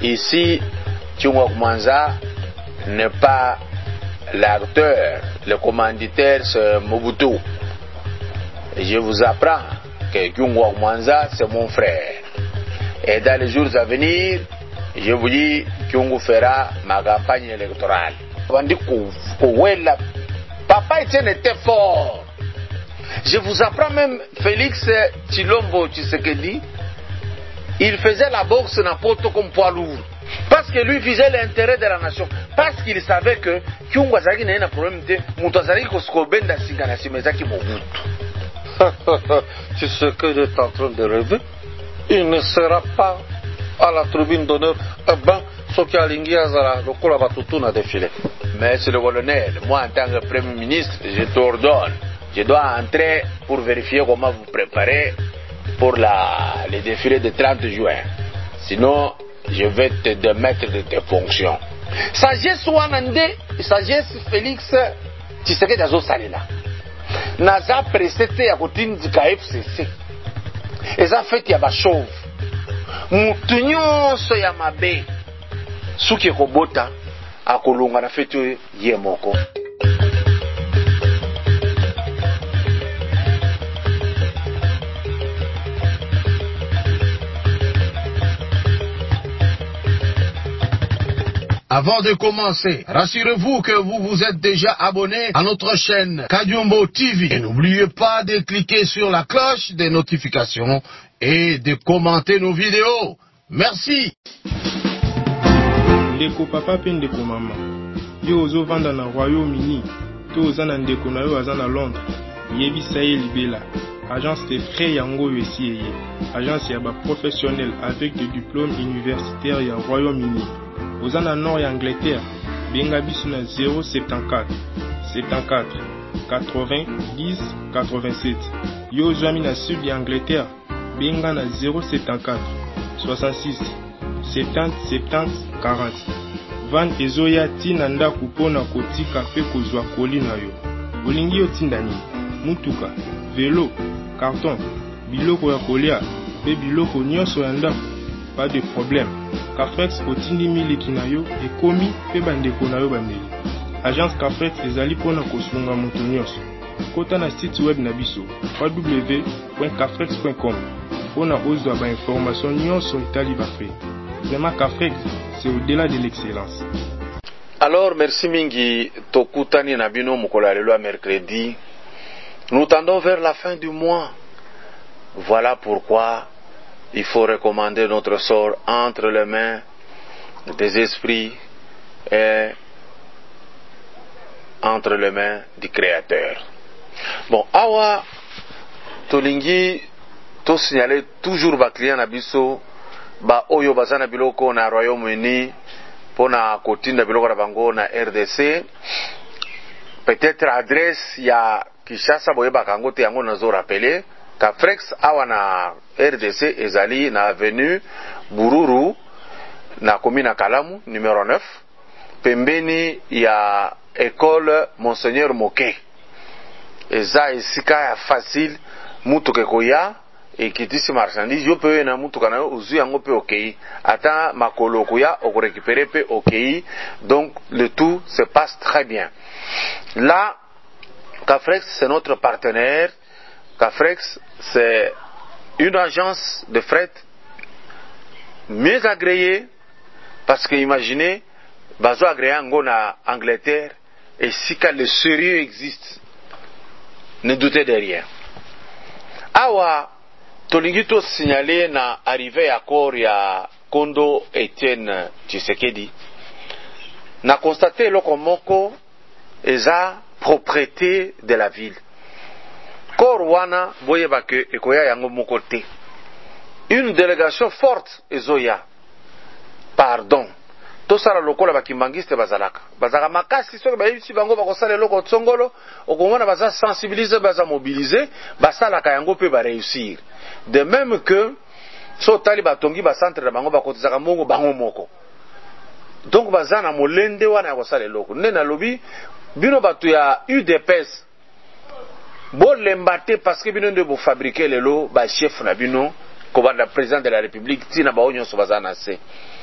Ici, Tchungok Mwanza n'est pas l'acteur, le commanditaire, c'est Mobutu. Et je vous apprends que Tchungok Mwanza, c'est mon frère. Et dans les jours à venir, je vous dis qu'on fera ma campagne électorale. Papa Etienne était fort. Je vous apprends même Félix Tshilombo Tshisekedi, il faisait la boxe n'importe comme poids lourd. Parce que lui visait l'intérêt de la nation. Parce qu'il savait que Kyungu Azaki n'a pas de problème. Moutazari Koskobenda Singana Simezaki Mobutu. C'est ce que j'étais en train de rêver. Il ne sera pas à la tribune d'honneur. Mais c'est le colonel, moi en tant que Premier ministre, je t'ordonne. Je dois entrer pour vérifier comment vous préparez pour le défilé du 30 juin. Sinon, je vais te démettre de tes fonctions. Sagesse Wanande, sagesse Félix Tshisekedi Azo Salela. Naza presete ya kotindika FCC. Eza fete ya bashove. Mutu nyonso ya mabe. Suki kobota akolonga na fete ye moko. Avant de commencer, rassurez-vous que vous vous êtes déjà abonné à notre chaîne Kadiombo TV. Et n'oubliez pas de cliquer sur la cloche des notifications et de commenter nos vidéos. Merci. Ndeko papa pe ndeko mama. Yo ozo vanda na Royaume-Uni. To oza na ndeko na yo aza na Londres. Yebisa ye libela. Agence de frais yango yesi eye. Agence ya ba professionnel avec des diplômes universitaires ya Royaume-Uni. Aux en nord et Angleterre, benga biso na 074 74 80 10 87. Yo zami na sud ya Angleterre, benga na 074 66 70 70 40. Van ezoya tina ndaku pona kotika pe kozwa koli na yo. Olingi yo tinda nini? Mutuka, vélo, carton, biloko ya kolia, pe biloko nyonso ya ndaku. Pas de problème. Cafrex otindi miliki na yo ekomi pe bandeko na yo bameli. Agence Cafrex ezali pona kosunga moto nyonso. Kota na site web na biso www.cafrex.com pona ozwa ba information nyonso etali ba frais. Vraiment Cafrex, c'est au-delà de l'excellence. Alors merci mingi tokutani na bino mokolo lelo mercredi. Nous tendons vers la fin du mois. Voilà pourquoi il faut recommander notre sort entre les mains des esprits et entre les mains du Créateur. Bon, awa tolingi to signaler toujours ba client na biso ba oyo bazana biloko na Royaume-Uni pona kotinda biloko na bango na RDC. Peut-être adresse ya Kinshasa boyeba kango te yango nazo rappeler. Cafrex awa na RDC ezali na avenue Bururu na commune Kalamu numéro 9 pembeni ya école Monseigneur Moke. Eza esika ya facile mutuke koya ekitisi marchandise yo pe na mutuka na yo uzu yango pe okei ata makolo koya okorécupérer pe okei, donc le tout se passe très bien. Là Cafrex c'est notre partenaire. Cafrex, c'est une agence de fret mieux agréée parce que imaginez, bazo agréé en Angleterre et si que le sérieux existe, ne doutez de rien. Awa, tolingi to signalé na arrivé à corps ya Kondo Etienne Tshisekedi, na constaté lokomoko eza propriété de la ville. Korwana boyeba ke ekoya yango moko te. Une délégation forte ezoya. Pardon. Tosala lokola bakimbangiste bazalaka. Bazaka makasi soki bayebisi bango bakosala eloko tsongolo, okomona baza sensibiliser, baza mobiliser, basalaka yango pe ba réussir. De même que so tali batongi ba centre na bango bakotizaka mongo bango moko. Donc baza na molende wana ya kosala eloko. Nde na lobi bino batu ya UDPS bon l'embate parce que bino de vous fabriquer le lot ba chef na bino ko ba président de la République tina ba onyo so bazana se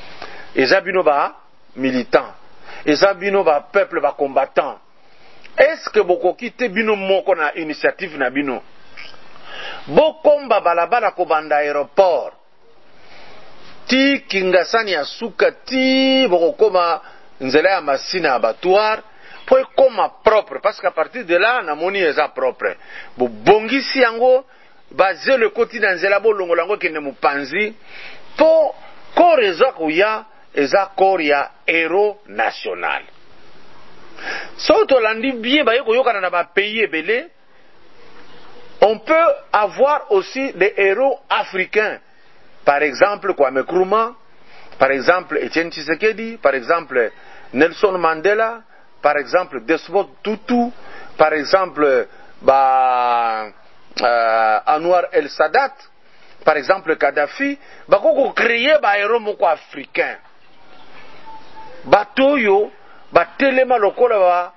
eza bino ba militant, eza bino ba peuple ba combattant. Est-ce que bokoki te bino moko na initiative na bino bokomba balabala kobanda aéroport ti Kingasani ya suka ti bokokoma nzela ya Masina abattoir po ekoma propre, parce qu'à partir de là namoni eza propre. Bobongisi yango baze le koti na nzela bolongola yango kende mopanzi po corps eza koya eza corps ya héros national. So tolandi bien baye koyokana na ba pays ebele, on peut avoir aussi des héros africains. Par exemple, Kwame Nkrumah, par exemple, Etienne Tshisekedi, par exemple, Nelson Mandela, par exemple, Desmond Tutu, par exemple, Anwar El Sadat, par exemple, Kadhafi, bako créer ba héros moko africain. Batoyo, batelema lokola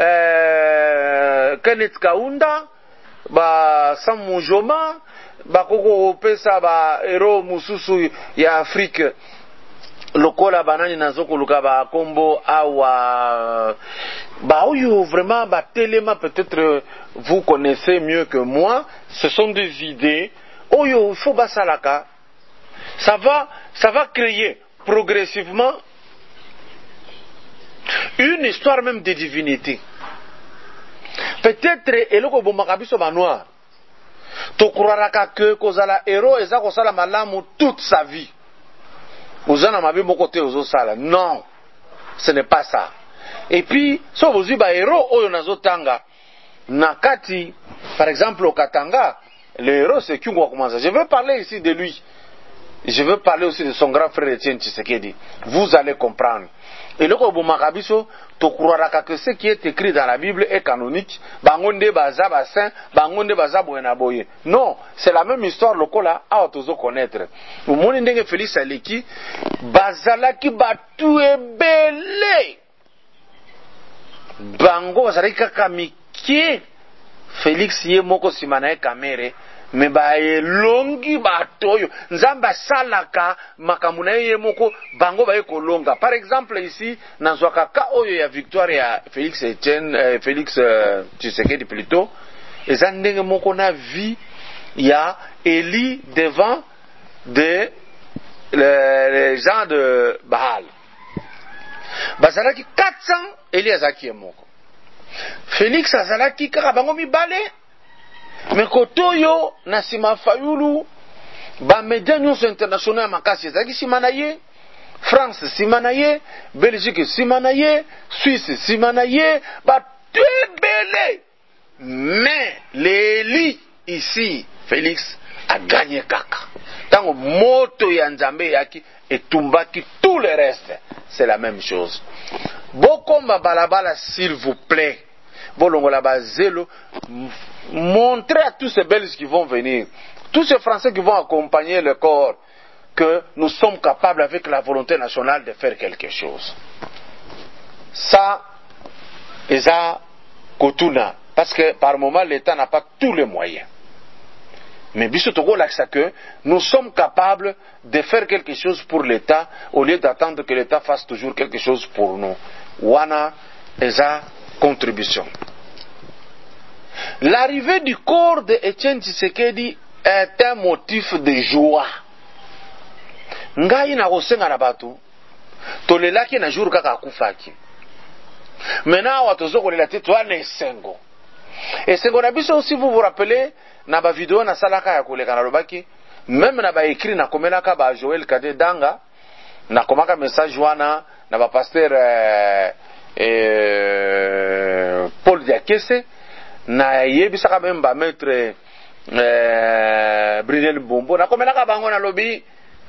Kenneth Kaunda, Sam Mujoma, bakoko pesa ba hero mususu ya Afrique lokola banani nazoko luka ba kombo awa ba oyo vraiment ba telema, peut-être vous connaissez mieux que moi, ce sont des idées oyo il faut basalaka, ça va créer progressivement une histoire même de divinité. Peut-être eloko bomaka biso ba noir to kuraraka que kozala héros eza kosala malamu toute sa vie. Ozana mabe moko te ozo sala. Non, ce n'est pas ça. Et puis so bozu ba héros oyo nazotanga nakati, par exemple au Katanga, le héros c'est Kyungwa Komanza. Je veux parler ici de lui. Je veux parler aussi de son grand frère Etienne Tshisekedi. Vous allez comprendre. Et le Makabiso, tokuraraka que ce qui est écrit dans la Bible est canonique. Bangonde baza basin, bangonde baza boenaboye. Non, c'est la même histoire lokola a otozo connaître. Moni ndenge Félix Aleki bazalaki batu ebele. Bango bazalaki kaka mikie. Félix ye moko simana e kamere. Me ba longi batoyo nzamba salaka makamuna ye moko bango ba ekolonga. Par exemple ici nazwaka ka oyo ya victoire ya Félix Tshisekedi plutôt eza ndenge moko na vie ya Eli devant les gens de Baal bazalaki 400 Eli azaki moko, Félix azalaki kaka bango mibale. Mais kotoyo na sima fayulu ba médias nyonso international makasi ezaki simana ye, France simana ye, Belgique simana ye, Suisse simana ye, ba tebele. Mais l'Eli ici Félix a gagné kaka. Tango moto ya Nzambe yaki etumbaki tout le reste, c'est la même chose. Bokomba balabala s'il vous plaît. Bolongola bazelo, montrez à tous ces Belges qui vont venir, tous ces Français qui vont accompagner le corps, que nous sommes capables avec la volonté nationale de faire quelque chose. Ça, eza kotuna, parce que par moment l'État n'a pas tous les moyens. Mais bisotoko l'axe que nous sommes capables de faire quelque chose pour l'État au lieu d'attendre que l'État fasse toujours quelque chose pour nous. Wana eza contribution. L'arrivée du corps de Etienne Tshisekedi est un motif de joie. Ngai na kosenga na batu tolelaki na jour kaka akufaki. Maintenant watozo kolela te to na esengo. Esengo na biso aussi, vous vous rappelez na ba vidéo na salaka ya koleka na lobaki, même na ba écrit na komelaka ba Joël Kade Danga na komaka message wana na ba pasteur Paul Diakese na yebisaka même ba maître Brunel Bombo na komelaka bango na lobi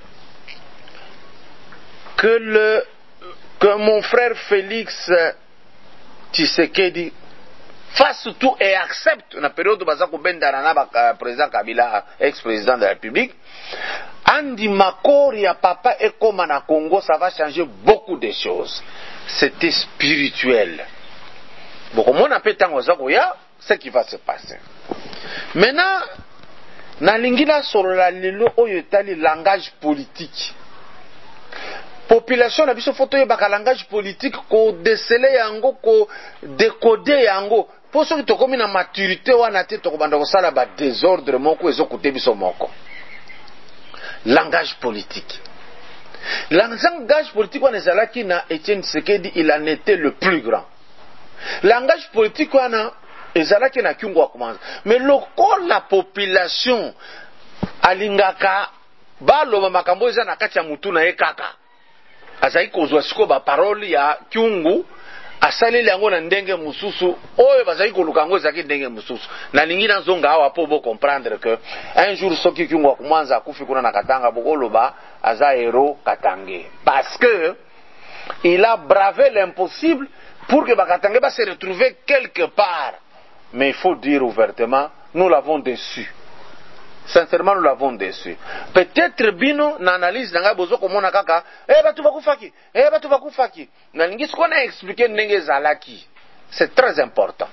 que mon frère Félix Tshisekedi fasse tout et accepte na période bazako bendana na président Kabila, ex-président de la République, andi makori ya papa et comme na Congo, ça va changer beaucoup de choses. C'était spirituel. Bon, comme on appelle tango zako ya, ce qui va se passer. Maintenant, na lingila sur la lelo oyo etali langage politique. population na biso photo yebaka langage politique ko déceler yango ko décoder yango po soki tokomi na maturité wana te tokobanda kosala ba désordre moko ezokute biso moko. Langage politique. Langage politique wana ezalaki na Etienne Tshisekedi, il en était le plus grand. Langage politique wana ezalaki na Kyungu Wakumanza. Mais la population alingaka baloba makambo eza na kati ya mutu na ye kaka. Azali kozwa siko ba parole ya Kyungu asaleli yango na ndenge mususu oyo bazali koluka yango ezaki ndenge mususu. Na lingi na zonga awa po bo comprendre que un jour soki Kyungu Wakumanza akufi kuna na Katanga bokoloba aza héros Katangé. Parce que il a bravé l'impossible pour que Bakatangé va se retrouver quelque part. Mais il faut dire ouvertement, nous l'avons déçu. Sincèrement, nous l'avons déçu. Peut-être bino na analyse nanga bozo komona kaka, batu bakufaki, batu bakufaki. Na lingi qu'on a expliqué ndenge zalaki. C'est très important.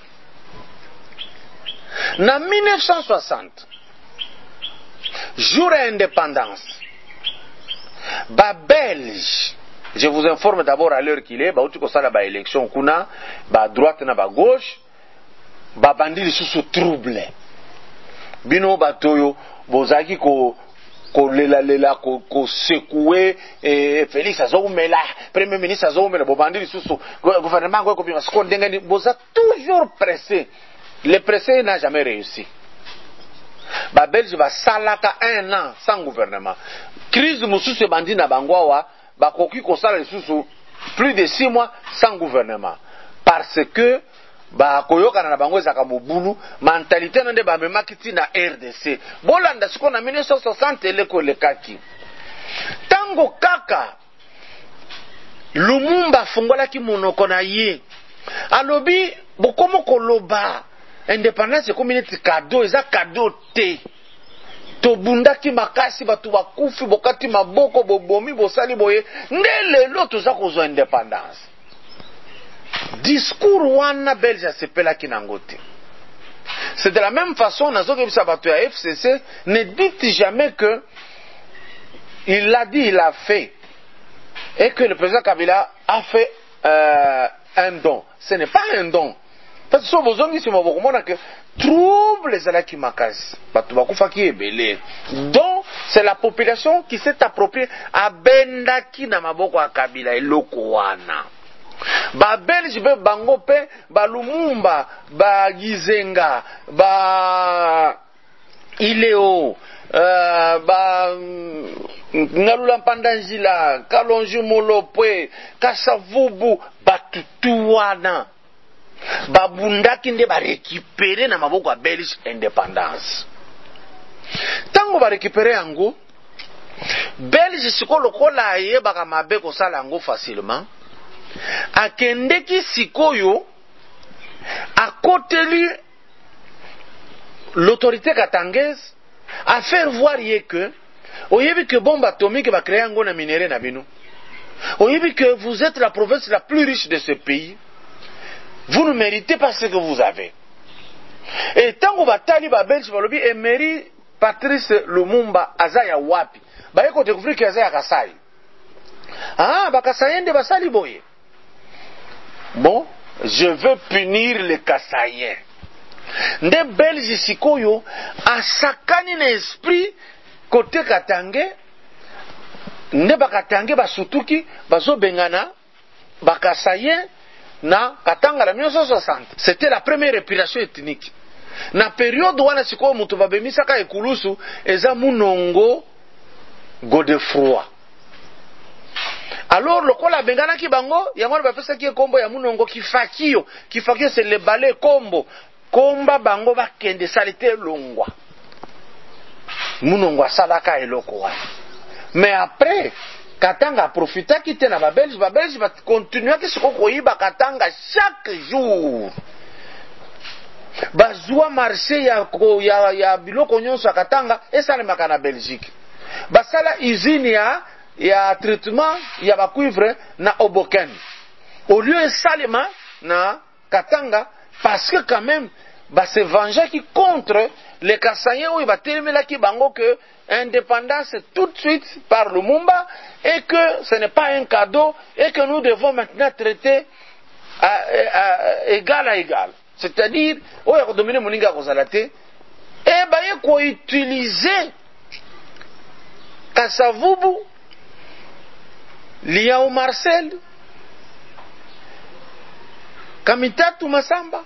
Na 1960, jour d'indépendance, ba Belge, je vous informe d'abord à l'heure qu'il est, ba uti ko sala ba élection kuna, ba droite na ba gauche, ba bandili sous trouble. Bino batoyo bozaki ko lela ko secouer Félix Azoumela, premier ministre Azoumela, bo bandili sous gouvernement ko bima sko ndengani boza toujours pressé. Le pressé n'a jamais réussi. Ba Belge ba salaka 1 an sans gouvernement. Crise mususu bandi na bangwawa ba koki ko sala lisusu plus de 6 mois sans gouvernement parce que ba koyokana na bango ezaka mobulu mentalité nande ba memakiti na RDC bolanda siko na 1960 eleko lekaki tango kaka Lumumba fungolaki monoko na ye alobi bokomo koloba indépendance community cadeau eza cadeau te tobundaki makasi batu bakufi bokati maboko bobomi bosali boye ndelelo toza kozwa indépendance. Discours wana Belge sepelaki nango te. C'est de la même façon nazo kebisa batu ya FCC, ne dites jamais que il l'a dit, il a fait et que le président Kabila a fait un don. Ce n'est pas un don. Parce que bozongi si mabokomona que trouble ezalaki makasi batu bakufaki ebele. Donc c'est la population qui s'est appropriée abendaki na maboko ya Kabila eloko wana. Ba Belge be bango pe ba Lumumba ba Gizenga ba Ileo ba Ngalula Mpandanjila Kalonji Molopwe Kasavubu batutuwana babundaki nde ba récupérer na maboko ya Belge indépendance. Tango ba récupérer yango Belge sikolo kola ayebaka mabe kosala yango facilement. Akendeki sikoyo akoteli l'autorité katangaise à faire voir que oyebi que bombe atomique va créer yango na minéraux na bino. Oyebi que vous êtes la province la plus riche de ce pays. Vous ne méritez pas ce que vous avez. Et tango batali ba Belge balobi Emery Patrice Lumumba azaya wapi. Ba yeko découvrir que azaya Kasai. Ah, ba Kasayende basali boye. Bon, je veux punir les Kasaïens. Nde Belge sikoyo asakani na esprit côté Katangé. Nde bakatange basutuki bazo bengana bakasayen na Katanga la 1960. C'était la première épuration ethnique. Na période wana sikoyo mutu babemisaka ekulusu eza Munongo Godefroy. Alors lokola bengana ki bango yango bapesa ki kombo ya Munongo Kifakio. Kifakio c'est le balai kombo. Komba bango bakende salite longwa. Munongo asalaka eloko wana. Mais après Katanga profita ki te na ba Belge va continuer ki siko koyiba Katanga chaque jour. Bazwa marché ya biloko nyonso Katanga esalemaka na Belgique. Basala usine ya traitement ya ba cuivre na Oboken. Au lieu esalema na Katanga parce que quand même se vengeaki contre les Kassaïens où il va terminer qui bango que indépendance tout de suite par Lumumba et que ce n'est pas un cadeau et que nous devons maintenant traiter égal à égal. C'est-à-dire, où est dominé Moninga Kozalate et il faut utiliser Kassavubu, Liao Marcel, Kamitatu Masamba,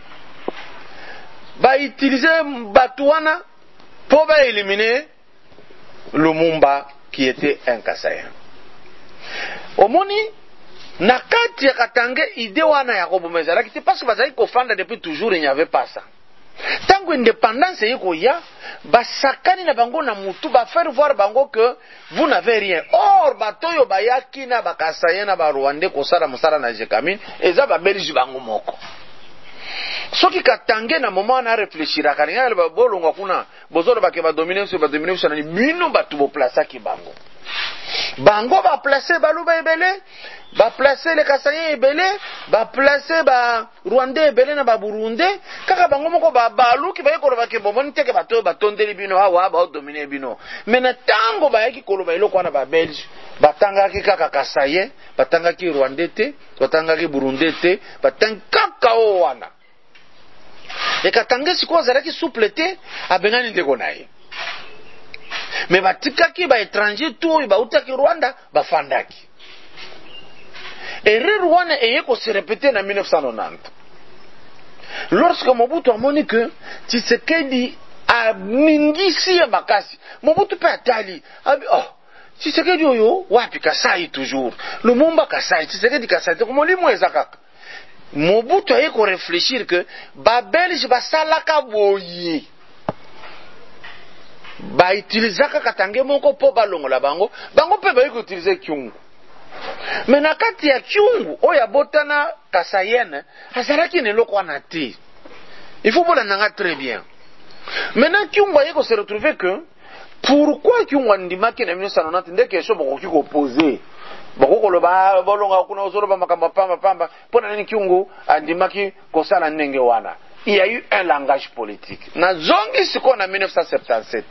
va utiliser Batouana pour éliminer Lumumba qui était un Kassaïen. Omoni, nakati ya Katange idée wana ya kobomeza lakini parce que bazali kofanda depuis toujours il n'y avait pas ça. Tango indépendance yiko ya basakani na bango na mutu ba faire voir bango que vous n'avez rien. Or batoyo bayaki na bakasayena na ba Rwandais kosala musala na Jekamine eza ba Belge bango moko. Soki Katange na moment na réfléchira kalinga ba bolonga kuna bozolo ba ke ba dominer sur na bino batu bo placer ki bango. Bango va placer Baluba ebele, va placer les Kassaïens ebele, va placer ba Rwandais ebele na ba Burundi, kaka bango moko ba balu ki ba yekoloba ke bomoni teke bato batondeli bino awa ba dominer bino. Mais na tango ba yeki koloba eloko na ba Belge, batanga ki kaka Kassaïen, batanga ki Rwandais te, batanga ki Burundi te, batanga kaka o wana. Et Katange siko zalaki souple te, abengani ndeko naye. Mais batikaki ba étranger tout ba utaki Rwanda ba fandaki. Et Rwanda est se répéter en 1990. Lorsque Mobutu a moni que Tshisekedi a ningisi ya makasi, Mobutu pe atali. Oh, Tshisekedi oyo wapi Kasai toujours. Lumumba Kasai, Tshisekedi Kasai, comme li mweza kaka. Mobutu a réfléchir que ba Belge ba salaka boyi. Ba utilizaka Katange moko po balongola bango pe ba utiliser Kyungu. Mais na kati ya Kyungu oya botana Kasayene azalaki neloko wana te. Il faut voir nanga très bien. Maintenant Kyungu ayeko se retrouver que pourquoi Kyungu andimaki na 1990 ndeke so bokoki ko poser. Boko loba bolonga kuna ozolo ba makamba pamba pona nini Kyungu andimaki kosala ndenge wana. Il y a eu un langage politique. Na zongi siko na 1977.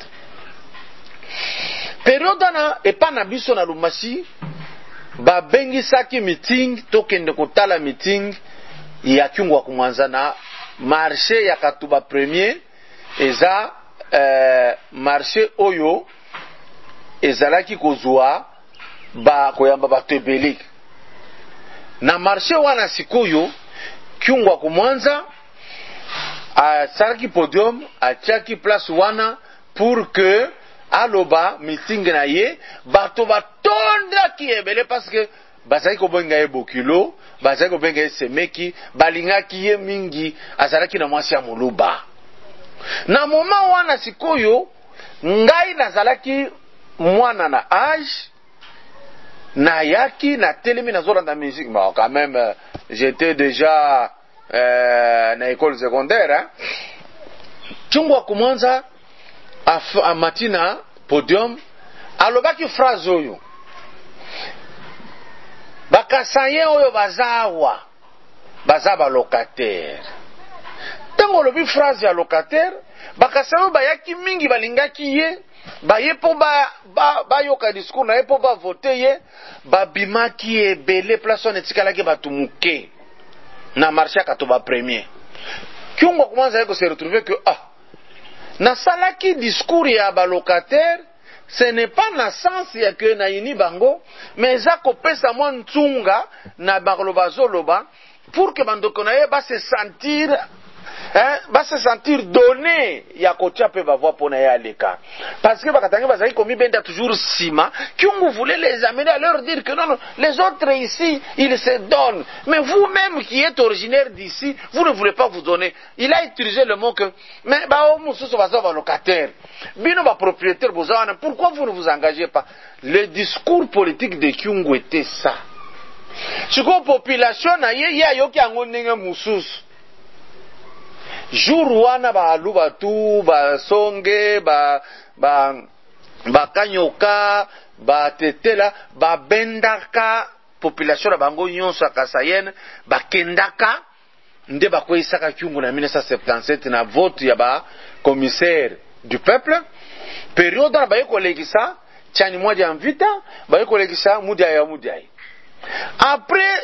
Période na epa na biso na Lumasi ba bengi saki meeting tokende kotala meeting ya Kyungu kumwanza na marché ya Katuba premier eza marché oyo ezalaki kozwa ba koyamba ba tebelik na marché wana sikoyo Kyungu kumwanza a saraki podium a chaki place wana pour que aloba meeting na ye bato batonda ki ebele parce que bazali ko benga ye bokilo bazali ko benga ye semeki balinga ki ye mingi azalaki na mwasi ya muluba na moma wana sikoyo ngai nazalaki mwana na âge na yaki na telemi na zolanda musique mais quand même j'étais déjà na école secondaire hein. Kyungu kumwanza a matina podium alobaki phrase oyo bakasaye oyo bazaba locataire tango lobi phrase ya locataire bakasaye bayaki mingi balingaki ye baye po ba yoka discours na ye po ba voter ye babimaki ebele place on etikalaki batu muke na marché ya Katuba premier. Kyungu commence à se retrouver que na salaki discours ya ba locataire ce n'est pas na sens ya que na yini bango mais za kopesa mwa ntunga na bakoloba zoloba pour que bandoko na ye ba se sentir donné ya kotia pe ba voix pona ya leka parce que bakatangi bazali komi benda toujours sima Kyungu voulait les amener à leur dire que non les autres ici ils se donnent mais vous-même qui êtes originaire d'ici vous ne voulez pas vous donner. Il a utilisé le mot que mais ba mususu bazaba locataire bino ba propriétaire bozawana pourquoi vous ne vous engagez pas. Le discours politique de Kyungu était ça. Siko population na ye ya yoki ango ndenge mususu jour wana ba luba tu ba songe ba kanyoka ba tetela ba bendaka population na bango nyonso Kasayene ba kendaka nde bakoyisaka Kyungu na 1977 na vote ya ba commissaire du peuple. Période na baye kolekisa chani moja ya mvita, baye kolekisa mudia ya mudia. Après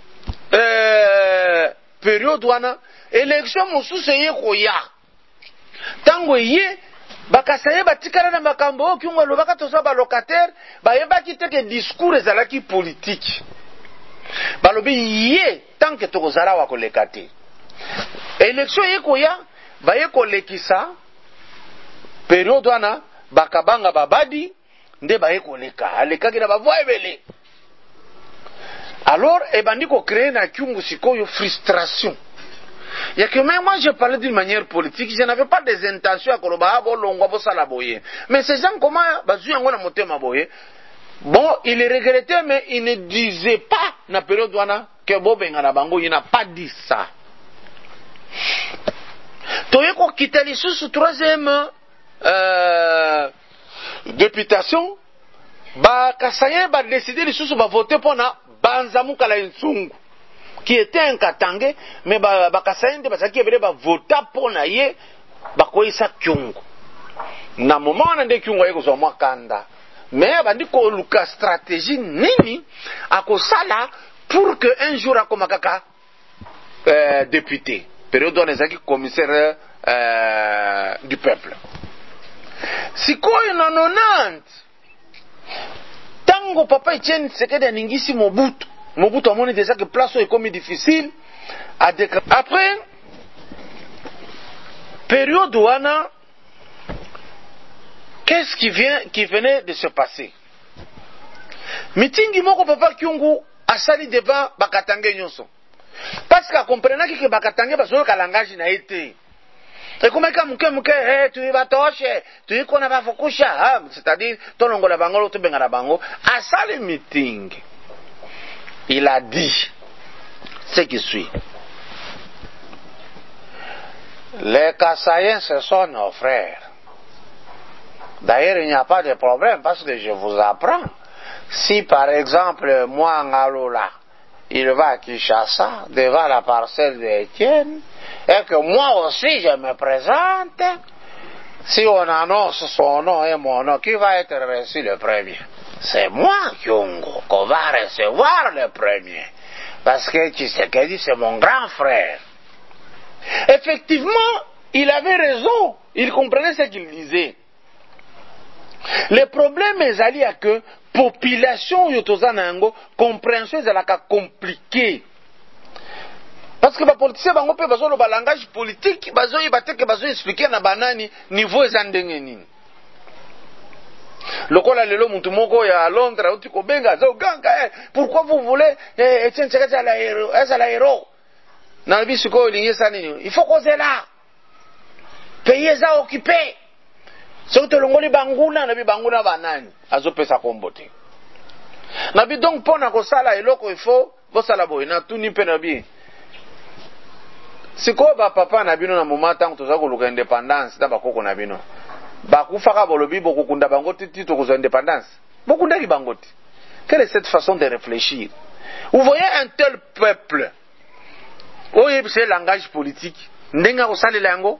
période wana élection mosusu ye koya. Tango ye bakasaye batikala na makambo Kyungu alobaka toza ba locataire, baye bakiteke discours ezalaki politique. Balobi ye tant que tokozala wa koleka te. Élection ye koya baye kolekisa période wana bakabanga babadi nde baye koleka alekaki na bavoie ebele. Alors ebandi ko créer na Kyungu sikoyo frustration. Ya que même moi je parlais d'une manière politique, je n'avais pas des intentions à koloba bolongwa bosala boye. Mais ces gens comment bazu yango na motema boye. Bon, il regrettait mais il ne disait pas na période wana que bobenga na bango, il n'a pas dit ça. Toyeko kitali sous troisième députation ba kasaye ba décider lisusu ba voter pour na Banzamu Kala Nsungu qui était un Katangé mais ba kasaye nde basaki ebele ba voter pour na ye ba koisa Kyungu na moment na nde Kyungu yeko zo mwa kanda mais bandi ko luka stratégie nini akosala pour que un jour akomakaka député période on ezaki commissaire du peuple. Sikoyo na 90 tango papa Etienne Tshisekedi aningisi Mobutu amoni déjà que place est comme difficile à déclarer. Après période wana qu'est-ce qui venait de se passer? Mitingi moko papa Kyungu asali devant Bakatange nyonso parce que comprenait que Bakatange bazoyo ka langage na été. Et comme ka muke tu va toshe tu kona ba fokusha c'est-à-dire tolongola bango to benga bango asali meeting. Il a dit ce qui suit. Les Kassaïens ce sont nos frères. D'ailleurs, il n'y a pas de problème parce que je vous apprends. Si par exemple, moi, Ngalola, il va à Kinshasa, devant la parcelle d'Étienne, et que moi aussi je me présente, si on annonce son nom et mon nom, qui va être reçu le premier? C'est moi, Kyungu, qu'on va recevoir le premier. Parce que Tshisekedi, c'est mon grand frère. Effectivement, il avait raison. Il comprenait ce qu'il disait. Le problème est à que population yotozanango compréhension est compliquée. Parce que les politiciens bango pe bazo le langage politique bazo yibate bazo expliquer na banani niveau ezandenge nini. Lokola lelo mutu moko ya Londres uti ko benga zo ganga pourquoi vous voulez Etienne Tshisekedi à la héros. Na bisu ko lingi sanini il faut causer là. Pays za occupé. Soki longoli banguna na bi banguna banani azopesa kombote. Na bi donc pona ko sala eloko il faut bosala boy na tuni pe na bi. Siko ba papa na bino na moment tant toza ko luka indépendance ta bakoko na bino. Ba kufaka bolobi bokukunda bangoti tito ko indépendance. Bokunda ki bangoti. Quelle est cette façon de réfléchir? Vous voyez un tel peuple. Oye c'est langage politique. Ndenga ko sala lango.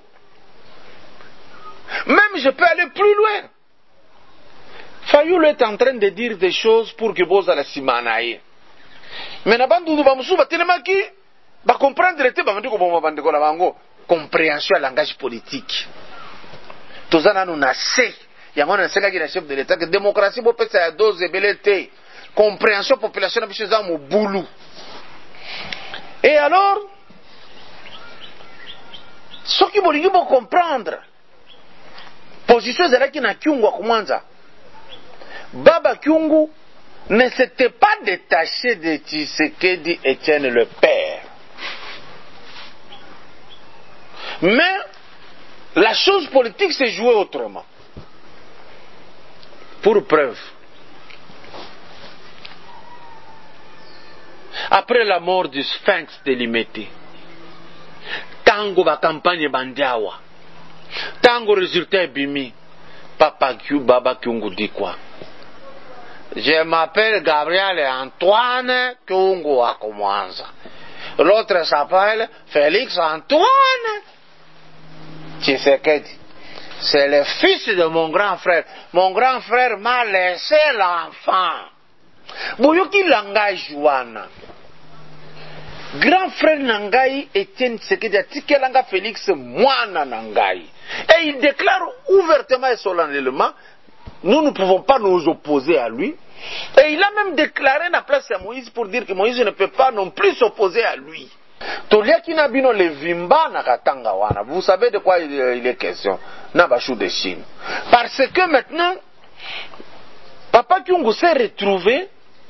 Même je peux aller plus loin. Fayoulou est en train de dire des choses pour que Boza la simanaye. Mais n'abandonne pas Moussou, tellement qui va comprendre le thème, compréhension à langage politique. Tous en nous nassé. Il y a un chef de l'État que démocratie peut passer à dose de belleté. Compréhension population à bicheux au boulot. Et alors, ce qui veut comprendre. Position zalaki na Kyungu Kwanza. Baba Kyungu ne s'était pas détaché de Tshisekedi Etienne le père. Mais la chose politique s'est jouée autrement. Pour preuve. Après la mort du Sphinx de Limete, tango ba campagne bandiawa. Tango résultat bimi, Papa Q, Baba Kyungu dit quoi? Je m'appelle Gabriel Antoine Kyungu Akomwanza. L'autre s'appelle Félix Antoine Tshisekedi. C'est le fils de mon grand frère. Mon grand frère m'a laissé l'enfant. Boyoki Langai Jouana. Grand frère Nangai Etienne Tshisekedi Atikelanga Félix Moana Nangai. Et il déclare ouvertement et solennellement, nous ne pouvons pas nous opposer à lui. Et il a même déclaré la place à Moïse pour dire que Moïse ne peut pas non plus s'opposer à lui. Vous savez de quoi il est question? Nabachou de Chine. Parce que maintenant, Papa Kyungu s'est retrouvé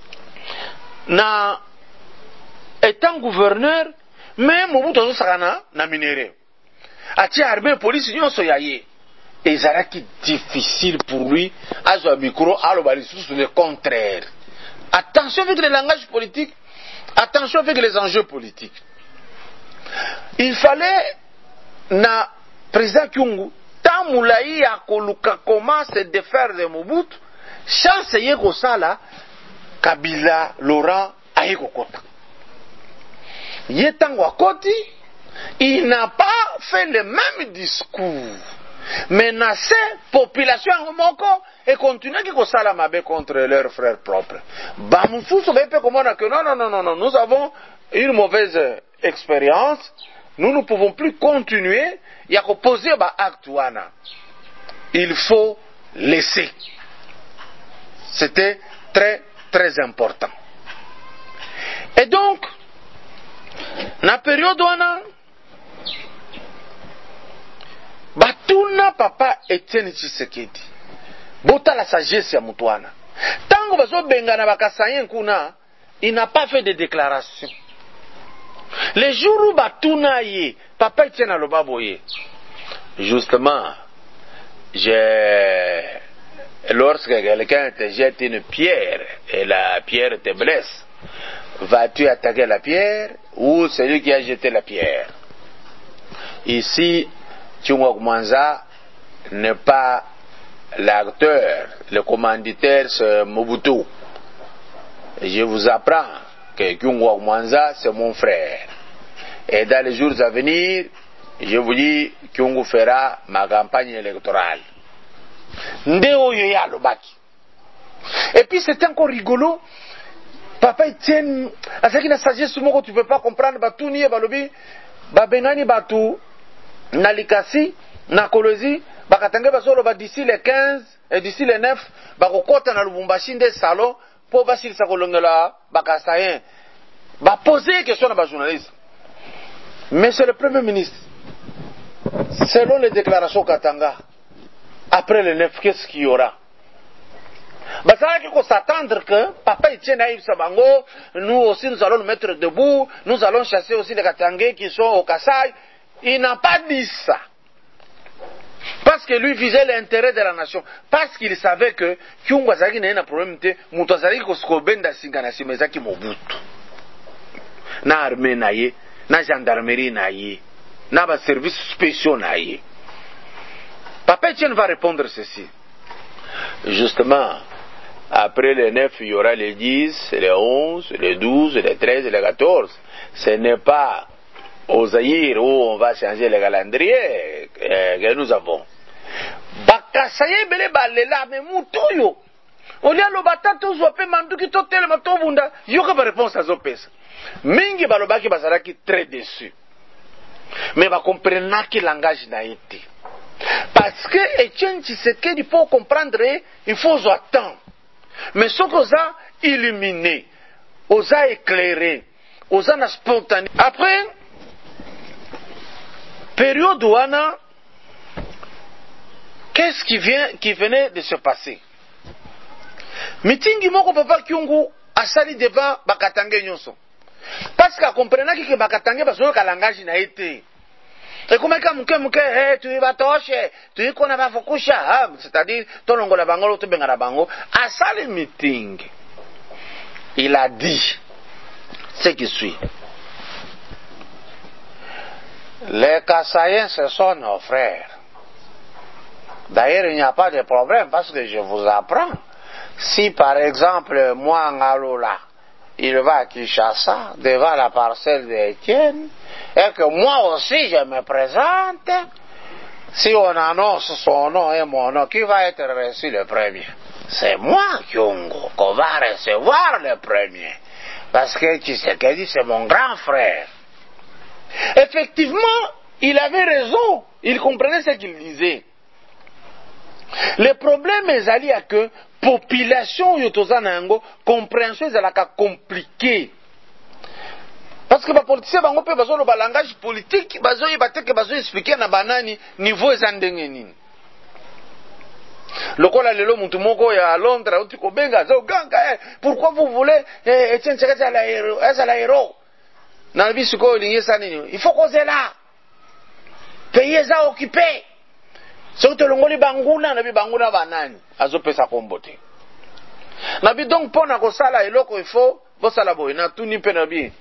étant gouverneur, mais Mobutu Sakana na minéré. Ati armée police union soyaye. Et ça a été difficile pour lui à ce micro à le contraire. Attention avec le langage politique, attention avec les enjeux politiques. Il fallait na président Kyungu Tamulaï a koluka comment se défaire de Mobutu, chance yeko sala Kabila Laurent ayeko kota. Yetango akoti, il n'a pas fait le même discours. Menacer population moko et continuer qui kosala mabe contre leurs frères propres. Bamususu bepe komona que non, nous avons une mauvaise expérience, nous ne pouvons plus continuer, il y a qu'à poser acte wana. Il faut laisser. C'était très très important. Et donc, dans la période wana, batuna papa Etienne Tshisekedi bota la sagesse ya mutwana tango bazo bengana bakasayen kuna, il n'a pas fait de déclaration. Les jours où batuna ye papa Etienne aloba boye justement, lorsque quelqu'un te jette une pierre et la pierre te blesse, vas-tu attaquer la pierre ou celui qui a jeté la pierre? Ici Kyungu Mwanza n'est pas l'acteur, le commanditaire c'est Mobutu. Je vous apprends que Kyungu Mwanza c'est mon frère. Et dans les jours à venir, je vous dis Kyungu fera ma campagne électorale. Ndeo yoya lobaki. Et puis c'est encore rigolo. Papa Etienne, à ce qui n'a sagesse moko tu peux pas comprendre batuni balobi babenani batu na likasi na kolozi bakatange basolo ba d'ici les 15 et d'ici les 9 bakokota na Lubumbashi nde salon po basilisa kolongela bakasayen ba poser question na ba journaliste. Monsieur le Premier ministre, selon les déclarations Katanga, après le 9, qu'est-ce qu'il y aura? Il faut s'attendre que Papa Etienne Aïb Sabango, nous aussi nous allons nous mettre debout, nous allons chasser aussi les Katangais qui sont au Kassai. Il n'a pas dit ça. Parce que lui visait l'intérêt de la nation. Parce qu'il savait que Kyungu Azaki n'a un problème de Moutazari Koskobenda Singanasi Mezaki Mobutu. Na armée naïe, na gendarmerie naïe, na ba service spéciaux naïe. Papa Etienne va répondre ceci. Justement, après les 9, il y aura les 10, les 11, les 12, les 13 et les 14. Ce n'est pas au Zaïre où on va changer le calendrier que nous avons. Bakasaye bele balela me mutoyo. Olia lo batatu zope manduki totele matobunda. Yoka ba réponse à zopesa. Mingi balobaki basaraki très déçu. Mais ba comprendre que langage n'a été. Parce que Etienne Tshisekedi pour comprendre, il faut attendre. Mais ce qu'on a illuminé, on a éclairé, on a spontané. Après, période ouana, qu'est-ce qui venait de se passer? Meeting moko papa Kyungu asali devant Bakatange nyonso. Parce qu'à comprendre que Bakatange baso ka langage na été. Et comme muke tu vas toshe, tu kona ba fokusha, c'est-à-dire tolongo la bango to benga la bango, asali meeting. Il a dit ce qui suit. Les Kassaïens, ce sont nos frères. D'ailleurs, il n'y a pas de problème parce que je vous apprends. Si par exemple, moi, Ngalola, il va à Kinshasa, devant la parcelle d'Étienne, et que moi aussi je me présente. Si on annonce son nom et mon nom, qui va être reçu le premier? C'est moi, Kyungu, qu'on va recevoir le premier. Parce que Tshisekedi, c'est mon grand frère. Effectivement, il avait raison. Il comprenait ce qu'il disait. Le problème est à que population yotozanango compréhension est compliquée. Parce que les politiciens ont un langage politique, ils ont expliqué na banani niveau ezandenge nini. Lokola lelo mutu moko ya Londres uti ko benga zo ganga pourquoi vous voulez Etienne Tshisekedi à la héros. Na bisu ko lingi sanini. Il faut causer là. Pays est occupé. Soki longoli banguna na bi banguna banani azopesa kombote. Na bi donc pona ko sala eloko il faut bosala boy na tuni pe na bi.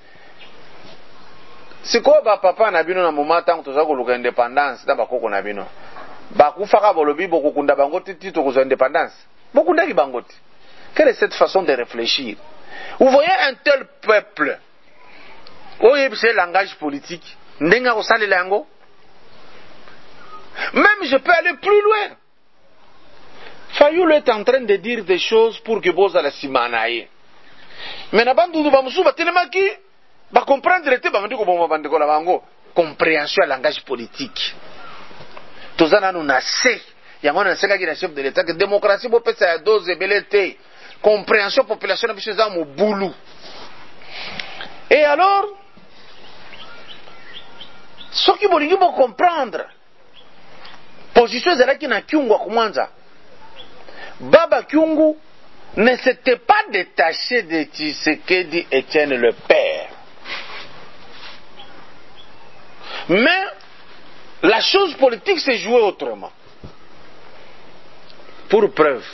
Siko ba papa na bino na momata ntoza ko luka indépendance na bakoko na bino. Ba kufaka bolobi bokukunda bango titi to ko indépendance. Bokunda ki bangoti. Quelle est cette façon de réfléchir? Vous voyez un tel peuple. Oye c'est langage politique. Ndenga ko salela yango. Même je peux aller plus loin. Fayoulou est en train de dire des choses pour que Boza la simanaye. Mais n'a pas de bamusu tellement qui va comprendre le thème de comment va la bango compréhension langage politique. Tozana nous nassé. Yango na seka qui na chef de l'État que démocratie bo pesa ya dose belete compréhension population na biso za mo boulou. Et alors ce qui bolingi bo comprendre position zalaki na Kyungu kumwanza. Baba Kyungu ne s'était pas détaché de Tshisekedi Etienne le père. Mais la chose politique s'est jouée autrement. Pour preuve,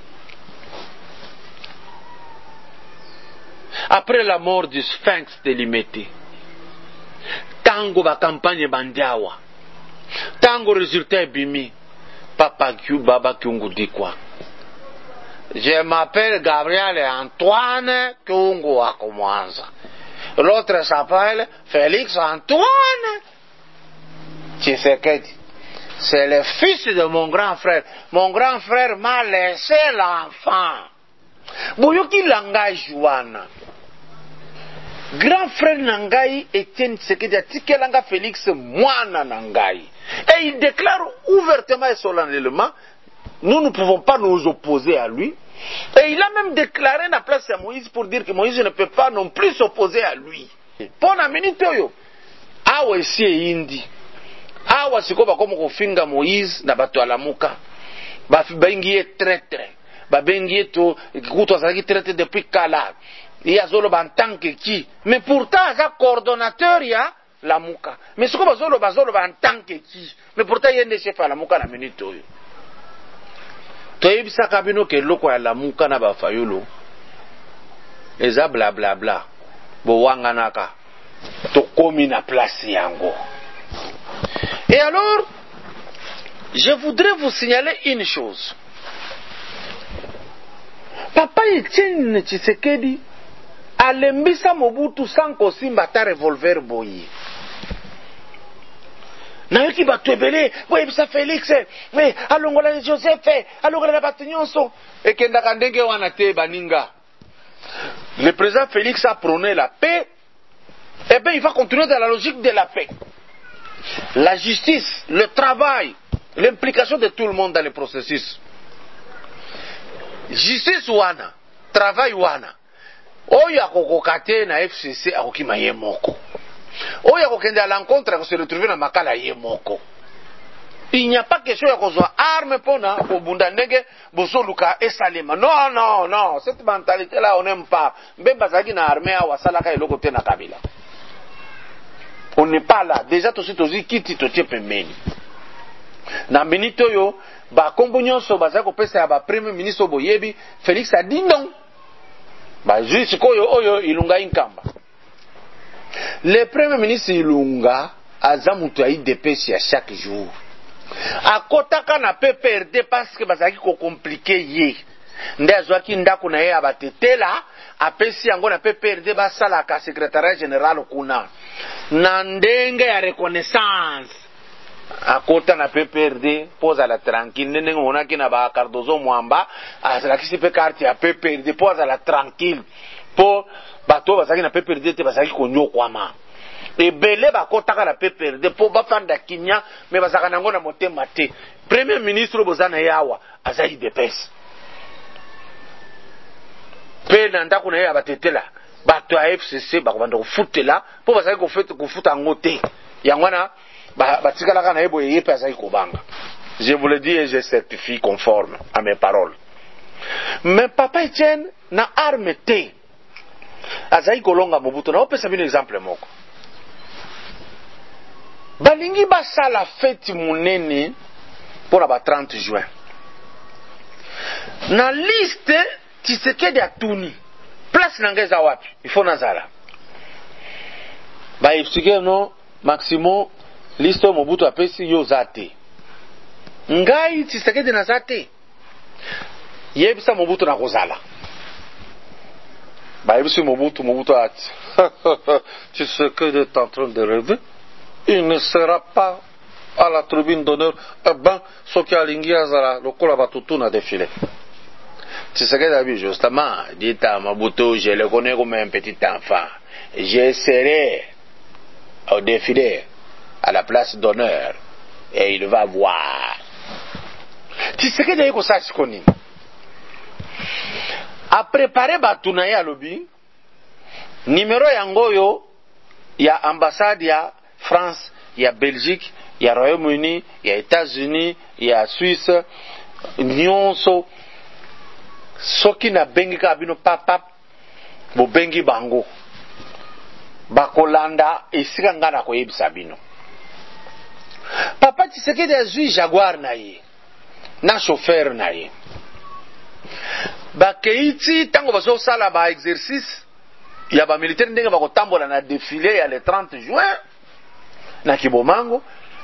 après la mort du Sphinx de Limete, tango ba campagne bandiawa, tango résultat bimi, Baba Kyungu dit quoi? Je m'appelle Gabriel Antoine Kyungu Akomwanza. L'autre s'appelle Félix Antoine Tshisekedi. C'est le fils de mon grand frère. Mon grand frère m'a laissé l'enfant. Boyoki langage wana. Grand frère Nangai Etienne Tshisekedi atikelanga Félix mwana Nangai. Et il déclare ouvertement et solennellement, nous ne pouvons pas nous opposer à lui. Et il a même déclaré la place à Moïse pour dire que Moïse ne peut pas non plus s'opposer à lui. Pour la minute, awa ici et indi. Awa siko ba komo kofinga Moïse na bato ala muka. Ba bengi traître. Ba bengi to kuto azaki traître depuis kala. Il a zolo en tant que qui. Mais pourtant il a coordonnateur ya la muka. Mais siko bazolo en tant que qui. Mais pourtant il y a des chefs à la muka na minute oyo. Toyebisa kabino ke loko ya la muka na ba fayolo. Eza bla bla bla. Bo wanganaka. To komi na place yango. Et alors, je voudrais vous signaler une chose. Papa Etienne Tshisekedi alembisa Mobutu sans kosimba ta revolver boyi. Nayoki bato ebele, boye bisa Félix, we alongola Joseph, alongola na bato nyonso ekendaka ndenge wana te baninga. Le président Félix a prôné la paix, et bien il va continuer dans la logique de la paix. La justice, le travail, l'implication de tout le monde dans le processus. Justice wana, travail wana. Oya kokokate na FCC akokima ye moko. Oya kokende à l'encontre à se retrouver na makala ye moko. Il n'y a pas question ya kozwa arme pona obunda ndenge bosoluka esalema. Non, non, non, cette mentalité là on n'aime pas. Mbemba zaki na armée awa salaka eloko te na Kabila. On n'est pas là. Déjà, tout de suite, kiti to pembeni. Na minute yo, ba kombo nyonso bazako pesa ya ba premier ministre Boyebi, Félix a dit non. Ba juste koyo oyo ilunga inkamba. Le premier ministre Ilunga azamutu a IDPS à chaque jour. A kotaka na PPRD parce que bazaki ko compliqué yé. nde azwaki ndako na ye ya batetela apesi yango na PPRD basalaka secrétariat général kuna na ndenge ya reconnaissance akota na PPRD poza la tranquille ndenge monaki na ba Cardozo Mwamba azalakisi pe carte ya PPRD poza la tranquille po bato bazaki na PPRD te bazaki konyokwama ebele bakotaka na PPRD po bafanda kinya me bazaka nango na motema te. Premier ministre bozana yawa azali depese pe na ndako na ye abatetela bato ya FCC bakobanda kofutela po bazali kofuta ngo te yango na batikalaka na ye boye ye pe azali kobanga. Je vous le dis et je certifie conforme à mes paroles. Mais Papa Etienne na arme te azali kolonga Mobutu na opesa bino exemple moko balingi basala feti munene pour ba 30 juin na liste Tshisekedi atuni place nangeza wapi il faut nazala ba expliquer no maximum liste Mobutu apesi yo zate ngai Tshisekedi na zate yebisa Mobutu na kozala ba yebisa Mobutu ati Tshisekedi est en train de rêver. Il ne sera pas à la tribune d'honneur. Eh ben, ce qui a l'ingéazara, le coup va tout na défilé. Tshisekedi a dit justement, dit à Mobutu, je le connais comme un petit enfant. Je serai au défilé à la place d'honneur et il va voir. Tshisekedi a dit que ça se connaît. A préparé Batunaye à lobby, numéro yangoyo, il y a ambassade, il y a France, il y a Belgique, il y a Royaume-Uni, il y a États-Unis, il y a Suisse, nyonso soki na bengi ka bino papap bo bengi bango bakolanda esika ngana ko yebisa bino. Papa Tshisekedi azui Jaguar na ye na chauffeur na ye bakeiti tango bazo sala ba exercice ya ba militaire ndenge bakotambola na défilé ya le 30 juin na Kibomango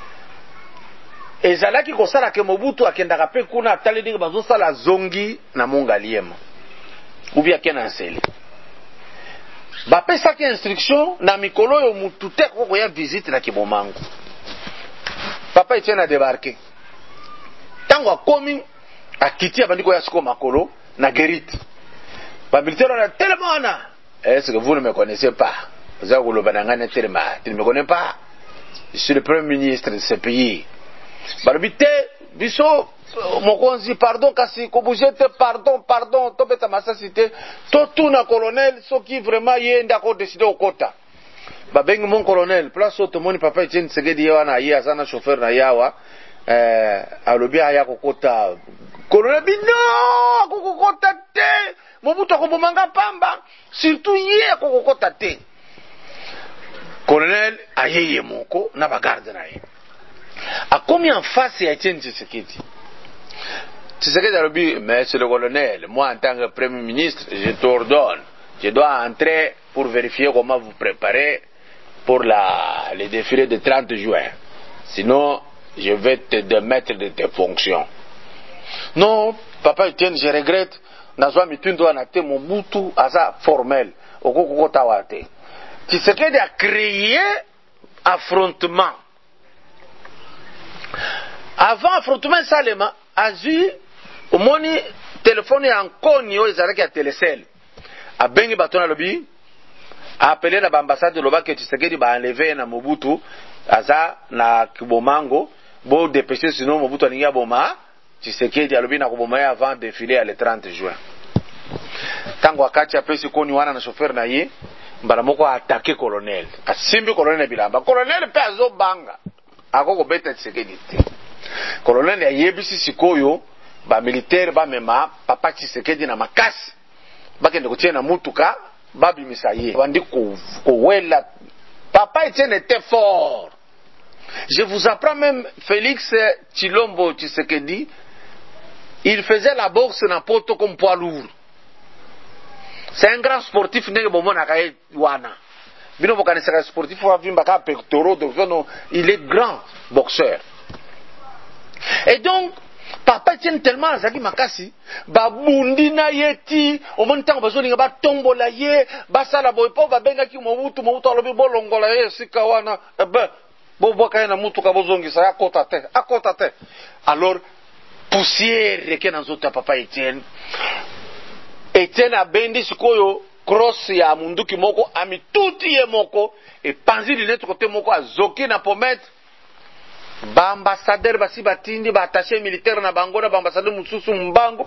ezalaki kosala ke Mobutu akendaka pe kuna atali ndenge bazosala zongi na Mongaliema ubi akena nsele bapesaki instruction na mikolo yo mutu te koko ya visite na Kibomango. Papa Etienne a débarqué tango akomi akiti abandiko ya siko makolo na Gerite ba militaire na tellement. Est-ce que vous ne me connaissez pas? Vous avez le banangane tellement. Tu ne me connais pas? Je suis le premier ministre de ce pays. Barbité, biso, mokonzi, pardon, kasi, kobujete, pardon, topeta masasite, totuna colonel, so qui vraiment yé ndako décidé au kota. Babengi mon colonel, place au tomoni papa Etienne Tshisekedi yawana yé azana chauffeur na yawa, alobi aya kokota. Colonel bino, kokota te, Mobutu akobomanga pamba, surtout yé kokota te. Colonel ayeye moko na bagarde na ye a commis en face à Etienne Tshisekedi. Tshisekedi a dit, monsieur le colonel, moi en tant que premier ministre, je t'ordonne, je dois entrer pour vérifier comment vous préparez pour le défilé de 30 juin. Sinon, je vais te démettre de tes fonctions. Non, papa Etienne, je regrette, nazwa mitundo anate Mobutu aza formel, okoko tawate. Tshisekedi a créé affrontement. Avant affrontement Salema, Azu, au moni téléphone en conio, ils allaient à Télécel. A Bengi Batona Lobby, a appelé l'ambassade de l'Oba que Tshisekedi va enlever na Mobutu, Aza na Kibomango, bon dépêcher sinon Mobutu alinga boma, Tshisekedi a lobby na Kibomaya avant de défiler le 30 juin. Tango wakati apesi koni wana na chauffeur na ye, mbala moko attaqué colonel. Asimbi colonel bilamba. Colonel pe azo banga. Akoko beta Tshisekedi te. Colonel ya yebisi sikoyo ba militaire ba mema papa Tshisekedi na makasi. Bakende kotie na mutuka babi misaye. Bandi ko wela. Papa Etienne était fort. Je vous apprends même Félix Tshilombo Tshisekedi, il faisait la boxe na poto comme poids lourd. C'est un grand sportif nenge bomo na kaye wana. Bino bokanisaka sportif wa vimba ka pectoraux, il est grand boxeur. Et donc papa Etienne tellement azaki makasi babundi na yeti omontango bazolinga batombola ye basala boye po babengaki Mobutu alobi bolongola ye sika wana boboka ye na mutuka bozongisa akota te. Alors poussière ke na nzoto ya papa Etienne abendi sikoyo cross ya munduki moko amituti ye moko epanzi linetre kote moko azoki na pomete ba ambassadeur basi batindi ba attaché militaire na bango na ba ambassadeur mususu mbango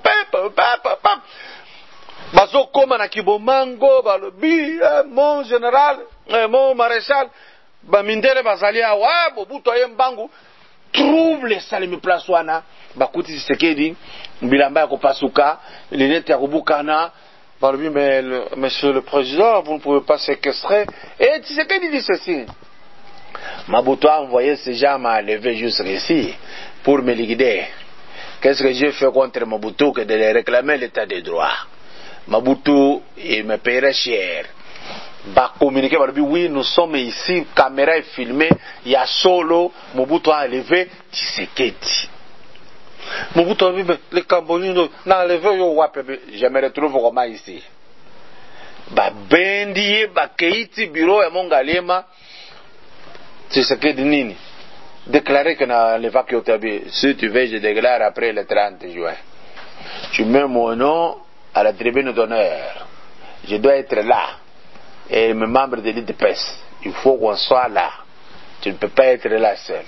bazo koma na kibomango balobi mon général mon maréchal ba mindele bazali awa Mobutu aye mbangu trouble salimi place wana bakuti Tshisekedi bilamba ya kopasuka linete ya kubukana balobi mais monsieur le président vous ne pouvez pas séquestrer et Tshisekedi dit ceci: Mobutu a envoyé ces gens à lever juste ici pour me liquider. Qu'est-ce que j'ai fait contre Mobutu que de les réclamer l'état de droit? Mobutu, il me paierait cher. Bah communiquer, bah oui, nous sommes ici, caméra est filmée, il y a solo, Mobutu a enlevé Tshisekedi. Mobutu a dit, les Cambodgiens n'ont enlevé yo wapebe, je me retrouve comment ici. Bah bendiye, bah keiti bureau ya Mongalema. Tshisekedi nini déclarer que na l'évacuation si tu veux je déclare après le 30 juin. Tu mets mon nom à la tribune d'honneur. Je dois être là. Et mes membres de l'IDPS, il faut qu'on soit là. Tu ne peux pas être là seul.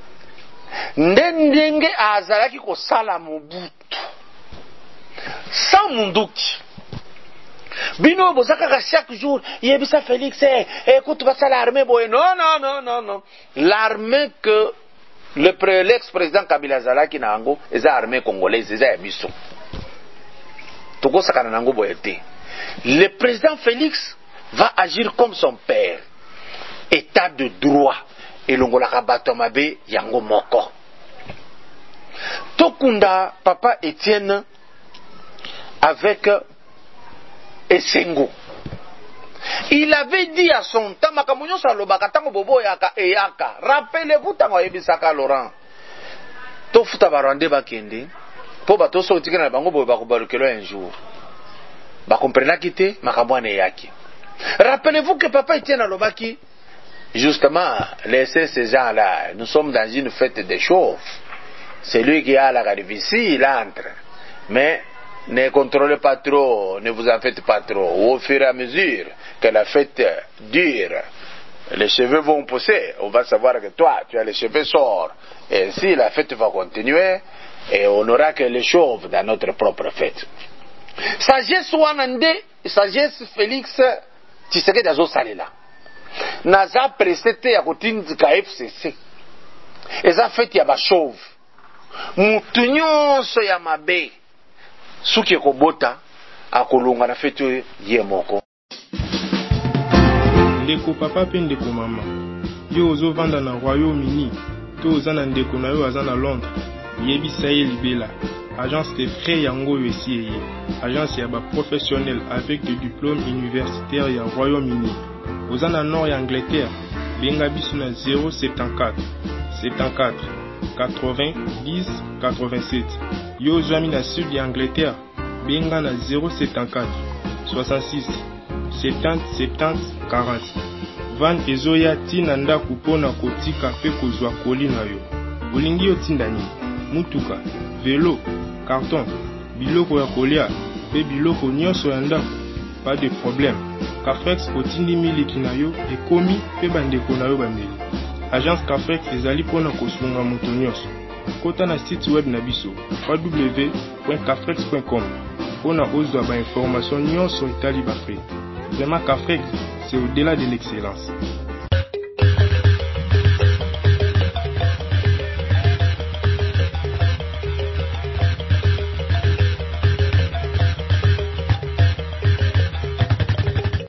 Ndenge azalaki ko sala Mobutu sans munduki. Bino bozaka chaque jour yebisa Félix écoute va ça l'armée boy non l'armée que l'ex-président Kabila Zalaki na ngo eza armée congolaise eza yabiso toko sakana nango boyete. Le président Félix va agir comme son père, état de droit et longola kabato mabe yango moko. Tokunda papa Etienne avec Esengo. Il avait dit à son temps, Makamunyo Salobaka, Tango Bobo Yaka et Yaka. Rappelez-vous, Tango Ebisaka Laurent. Tofuta Barande Bakende. Po bato so tika na bango boye bakobalukelo un jour. Bakomprena kite, Makamwane Yaki. Rappelez-vous que papa Etienne Alobaki, justement, laissez ces gens-là. Nous sommes dans une fête des chauves. C'est lui qui a la calvitie, il entre. Mais ne contrôlez pas trop, ne vous en faites pas trop. Au fur et à mesure que la fête dure, les cheveux vont pousser. On va savoir que toi, tu as les cheveux sorts. Et si la fête va continuer, et on n'aura que les chauves dans notre propre fête. Sagesse Wanande, sagesse Félix Tshisekedi Azo Salela. Naza presete ya kotindika FCC. Eza fête ya ba chauve. Mutu nyonso ya mabe. Suki ekobota akolonga na fete ye moko. Ndeko papa pe ndeko mama, yo ozovanda na Royaume-Uni to oza na ndeko na yo aza na Londres, yebisa ye libela. Agence de frais yango yo esi eye. Agence ya ba professionnel avec des diplômes universitaires ya Royaume-Uni. Oza na nord ya Angleterre, benga biso na 074 74 80 10 87. Yo ozwami na sud ya Angleterre, benga na 074 66 70 70 40. Van ezoya tina ndaku pona kotika pe kozwa koli na yo. Olingi yo tinda nini? Mutuka, vélo, carton, biloko ya kolia, pe biloko nyonso ya ndaku. Pas de problème. Cafrex otindi miliki na yo ekomi pe bandeko na yo bameli. Agence Cafrex ezali pona kosunga moto nyonso. Kota na site web na biso www.cafrex.com pona ozwa ba information nyonso etali ba frais. Vraiment Cafrex, c'est au-delà de l'excellence.